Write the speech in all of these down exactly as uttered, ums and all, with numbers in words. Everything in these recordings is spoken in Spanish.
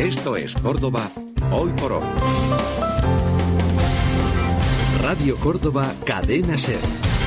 Esto es Córdoba, hoy por hoy. Radio Córdoba, Cadena SER.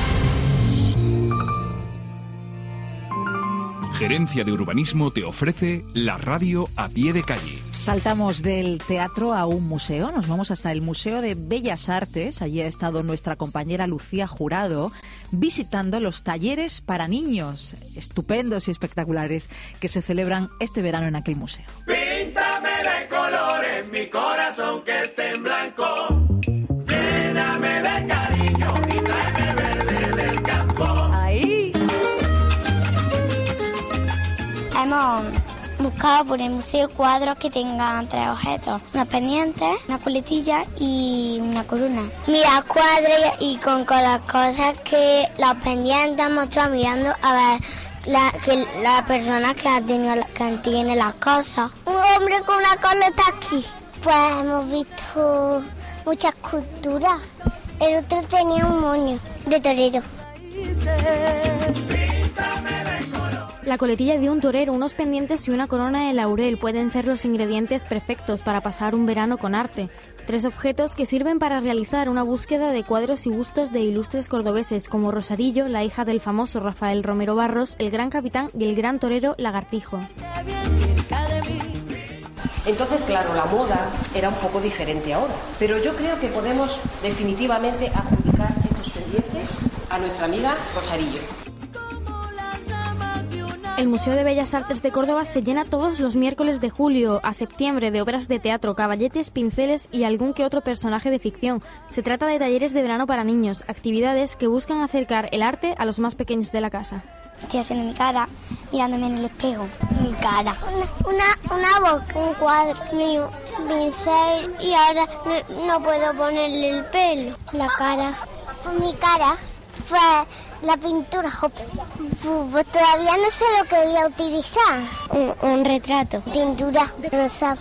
Gerencia de Urbanismo te ofrece la radio a pie de calle. Saltamos del teatro a un museo, nos vamos hasta el Museo de Bellas Artes. Allí ha estado nuestra compañera Lucía Jurado visitando los talleres para niños estupendos y espectaculares que se celebran este verano en aquel museo. Píntame de colores mi corazón que esté en blanco, lléname de cariño y tráeme verde del campo. Ahí. Hemos buscado por el museo cuadros que tengan tres objetos: una pendiente, una coletilla y una corona. Mira cuadros y con, con las cosas que las pendientes hemos estado mirando a ver la, que la persona que, ha tenido, que tiene las cosas. Un hombre con una coleta aquí. Pues hemos visto muchas culturas. El otro tenía un moño de torero. La coletilla de un torero, unos pendientes y una corona de laurel pueden ser los ingredientes perfectos para pasar un verano con arte. Tres objetos que sirven para realizar una búsqueda de cuadros y bustos de ilustres cordobeses como Rosarillo, la hija del famoso Rafael Romero Barros, el gran capitán y el gran torero Lagartijo. Entonces, claro, la moda era un poco diferente ahora, pero yo creo que podemos definitivamente adjudicar estos pendientes a nuestra amiga Rosarillo. El Museo de Bellas Artes de Córdoba se llena todos los miércoles de julio a septiembre de obras de teatro, caballetes, pinceles y algún que otro personaje de ficción. Se trata de talleres de verano para niños, actividades que buscan acercar el arte a los más pequeños de la casa. Estoy haciendo mi cara, mirándome en el espejo. Mi cara. Una, una, una boca, un cuadro, mi pincel y ahora no, no puedo ponerle el pelo. La cara. Mi cara fue la pintura. Pues todavía no sé lo que voy a utilizar. Un, un retrato. Pintura rosa.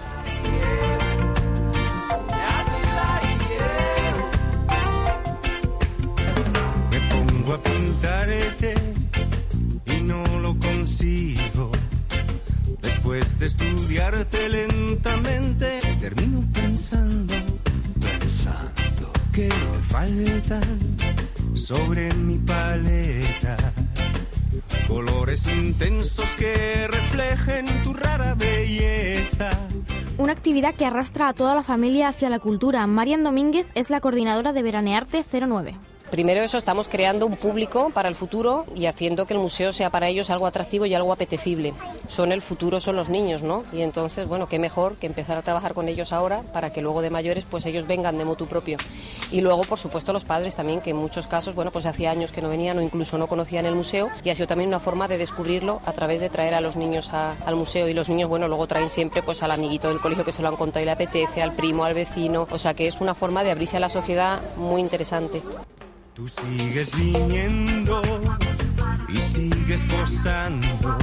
Me pongo a pintarte y no lo consigo. Después de estudiarte lentamente, termino pensando, pensando que me faltan sobre mi paleta colores intensos que reflejen tu rara belleza. Una actividad que arrastra a toda la familia hacia la cultura. Marian Domínguez es la coordinadora de Veranearte cero nueve. Primero eso, estamos creando un público para el futuro y haciendo que el museo sea para ellos algo atractivo y algo apetecible. Son el futuro, son los niños, ¿no? Y entonces, bueno, qué mejor que empezar a trabajar con ellos ahora para que luego de mayores pues ellos vengan de motu propio. Y luego, por supuesto, los padres también, que en muchos casos, bueno, pues hacía años que no venían o incluso no conocían el museo, y ha sido también una forma de descubrirlo a través de traer a los niños a, al museo. Y los niños, bueno, luego traen siempre pues al amiguito del colegio que se lo han contado y le apetece, al primo, al vecino. O sea que es una forma de abrirse a la sociedad muy interesante. Tú sigues viniendo y sigues posando.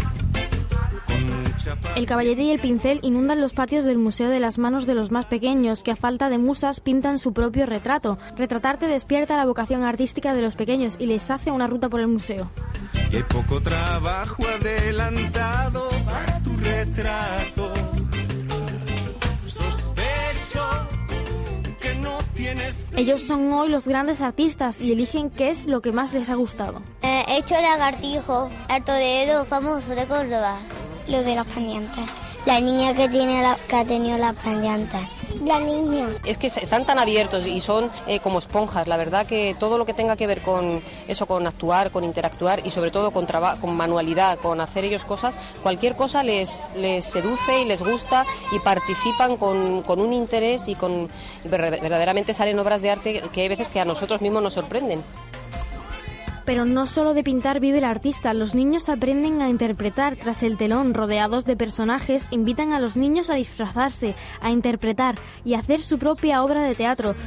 El caballete y el pincel inundan los patios del Museo de las manos de los más pequeños, que a falta de musas pintan su propio retrato. Retratarte despierta la vocación artística de los pequeños y les hace una ruta por el museo. Y hay poco trabajo adelantado para tu retrato. Sospecho que no tienes... Ellos son hoy los grandes artistas y eligen qué es lo que más les ha gustado. Eh, he hecho Lagartijo, el torero famoso de Córdoba. Lo de los pendientes. La niña que tiene la, que ha tenido las pendientes. La niña. Es que están tan abiertos y son eh, como esponjas. La verdad que todo lo que tenga que ver con eso, con actuar, con interactuar y sobre todo con, traba- con manualidad, con hacer ellos cosas, cualquier cosa les, les seduce y les gusta y participan con, con un interés y con verdaderamente salen obras de arte que hay veces que a nosotros mismos nos sorprenden. Pero no solo de pintar vive el artista, los niños aprenden a interpretar. Tras el telón, rodeados de personajes, invitan a los niños a disfrazarse, a interpretar y a hacer su propia obra de teatro.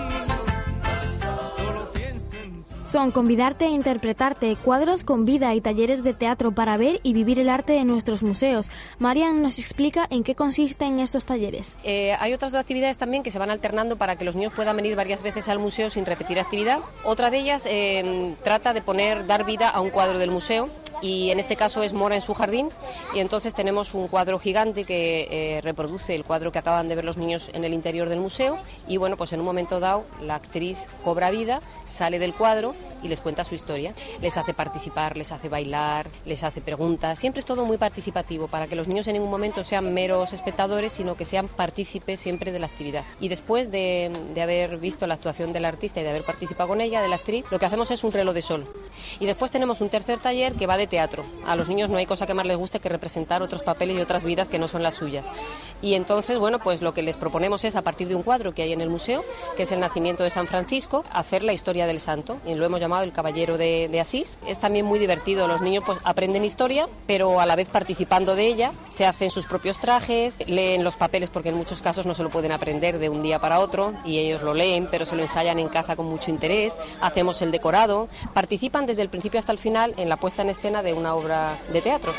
Son Convidarte e Interpretarte, cuadros con vida y talleres de teatro para ver y vivir el arte de nuestros museos. Marian nos explica en qué consisten estos talleres. Eh, hay otras dos actividades también que se van alternando para que los niños puedan venir varias veces al museo sin repetir actividad. Otra de ellas eh, trata de poner, dar vida a un cuadro del museo y en este caso es Mora en su jardín, y entonces tenemos un cuadro gigante que eh, reproduce el cuadro que acaban de ver los niños en el interior del museo, y bueno, pues en un momento dado la actriz cobra vida, sale del cuadro y les cuenta su historia, les hace participar, les hace bailar, les hace preguntas, siempre es todo muy participativo para que los niños en ningún momento sean meros espectadores, sino que sean partícipes siempre de la actividad. Y después de, de haber visto la actuación del artista y de haber participado con ella, de la actriz, lo que hacemos es un reloj de sol. Y después tenemos un tercer taller que va de teatro. A los niños no hay cosa que más les guste que representar otros papeles y otras vidas que no son las suyas. Y entonces, bueno, pues lo que les proponemos es, a partir de un cuadro que hay en el museo, que es el nacimiento de San Francisco, hacer la historia del santo, y lo hemos llamado el Caballero de, de Asís. Es también muy divertido, los niños pues aprenden historia, pero a la vez participando de ella, se hacen sus propios trajes, leen los papeles, porque en muchos casos no se lo pueden aprender de un día para otro, y ellos lo leen, pero se lo ensayan en casa con mucho interés, hacemos el decorado, participan desde el principio hasta el final en la puesta en escena de una obra de teatro.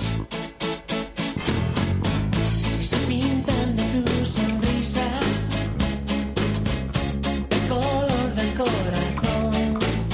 Estoy pintando tu sonrisa, el color del corazón.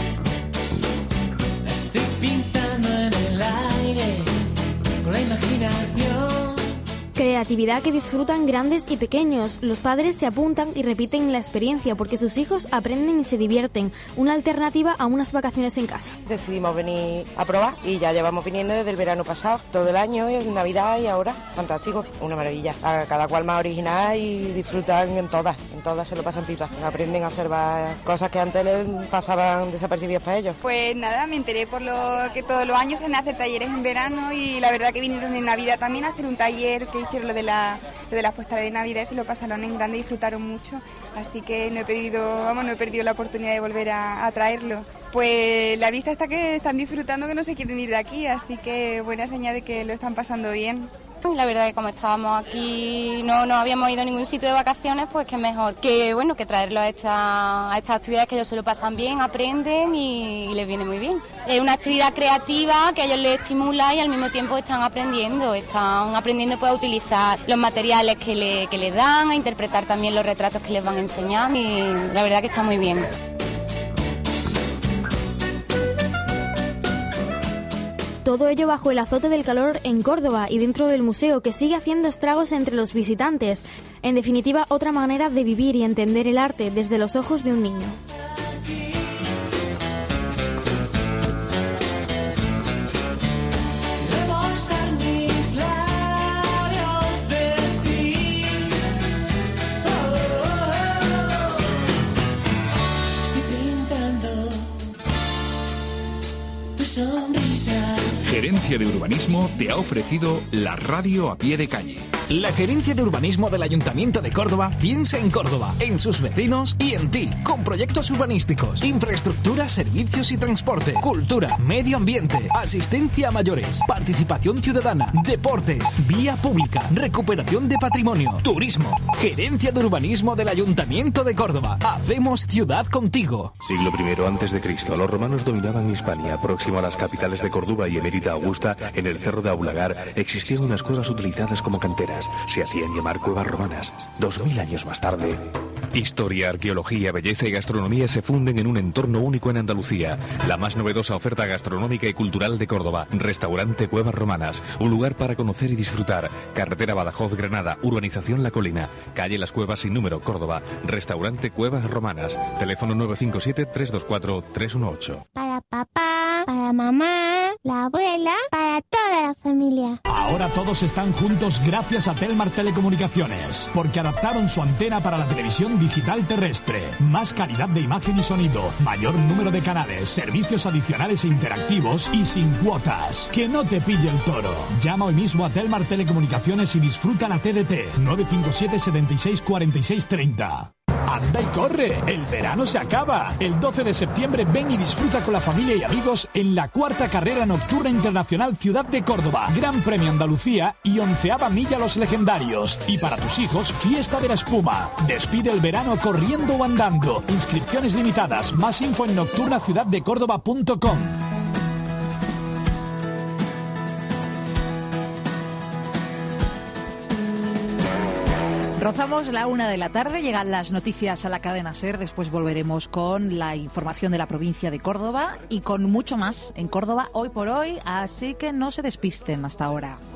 La estoy pintando en el aire con la imaginación. Creatividad que disfrutan grandes y pequeños. Los padres se apuntan y repiten la experiencia porque sus hijos aprenden y se divierten. Una alternativa a unas vacaciones en casa. Decidimos venir a probar y ya llevamos viniendo desde el verano pasado. Todo el año, en Navidad y ahora. Fantástico, una maravilla. A cada cual más original y disfrutan en todas. En todas se lo pasan pipa. Aprenden a observar cosas que antes les pasaban desapercibidas para ellos. Pues nada, me enteré por lo que todos los años se hacen talleres en verano y la verdad que vinieron en Navidad también a hacer un taller que hicieron lo de la lo de la puesta de Navidad, se lo pasaron en grande y disfrutaron mucho, así que no he pedido, vamos, no he perdido la oportunidad de volver a, a traerlo. Pues la vista está que están disfrutando, que no se quieren ir de aquí, así que buena señal de que lo están pasando bien. La verdad es que como estábamos aquí, no, no habíamos ido a ningún sitio de vacaciones, pues que mejor que bueno que traerlo a, esta, a estas actividades, que ellos se lo pasan bien, aprenden y, y les viene muy bien. Es una actividad creativa que a ellos les estimula y al mismo tiempo están aprendiendo, están aprendiendo pues, a utilizar los materiales que, le, que les dan, a interpretar también los retratos que les van enseñando y la verdad que está muy bien. Todo ello bajo el azote del calor en Córdoba y dentro del museo, que sigue haciendo estragos entre los visitantes. En definitiva, otra manera de vivir y entender el arte desde los ojos de un niño. Gerencia de Urbanismo te ha ofrecido la radio a pie de calle. La Gerencia de Urbanismo del Ayuntamiento de Córdoba piensa en Córdoba, en sus vecinos y en ti, con proyectos urbanísticos, infraestructura, servicios y transporte, cultura, medio ambiente, asistencia a mayores, participación ciudadana, deportes, vía pública, recuperación de patrimonio, turismo. Gerencia de Urbanismo del Ayuntamiento de Córdoba. Hacemos ciudad contigo. Siglo primero antes de Cristo, los romanos dominaban Hispania, próximo a las capitales de Córdoba y Emérita Augusta, en el cerro de Aulagar, existían unas cuevas utilizadas como canteras. Se hacían llamar cuevas romanas. Dos mil años más tarde. Historia, arqueología, belleza y gastronomía se funden en un entorno único en Andalucía. La más novedosa oferta gastronómica y cultural de Córdoba. Restaurante Cuevas Romanas. Un lugar para conocer y disfrutar. Carretera Badajoz-Granada. Urbanización La Colina. Calle Las Cuevas sin número, Córdoba. Restaurante Cuevas Romanas. Teléfono nueve cinco siete, tres dos cuatro, tres uno ocho. Para papá, para mamá, la abuela, para toda la familia. Ahora todos están juntos gracias a Telmar Telecomunicaciones, porque adaptaron su antena para la televisión digital terrestre. Más calidad de imagen y sonido, mayor número de canales, servicios adicionales e interactivos y sin cuotas. Que no te pille el toro. Llama hoy mismo a Telmar Telecomunicaciones y disfruta la T D T nueve cinco siete, setenta y seis, cuarenta y seis, treinta. ¡Anda y corre! ¡El verano se acaba! El doce de septiembre ven y disfruta con la familia y amigos en la cuarta carrera nocturna internacional Ciudad de Córdoba, Gran Premio Andalucía y onceava milla Los Legendarios. Y para tus hijos, Fiesta de la Espuma. Despide el verano corriendo o andando. Inscripciones limitadas. Más info en nocturna ciudad de córdoba punto com. Rozamos la una de la tarde, llegan las noticias a la cadena SER, después volveremos con la información de la provincia de Córdoba y con mucho más en Córdoba hoy por hoy, así que no se despisten hasta ahora.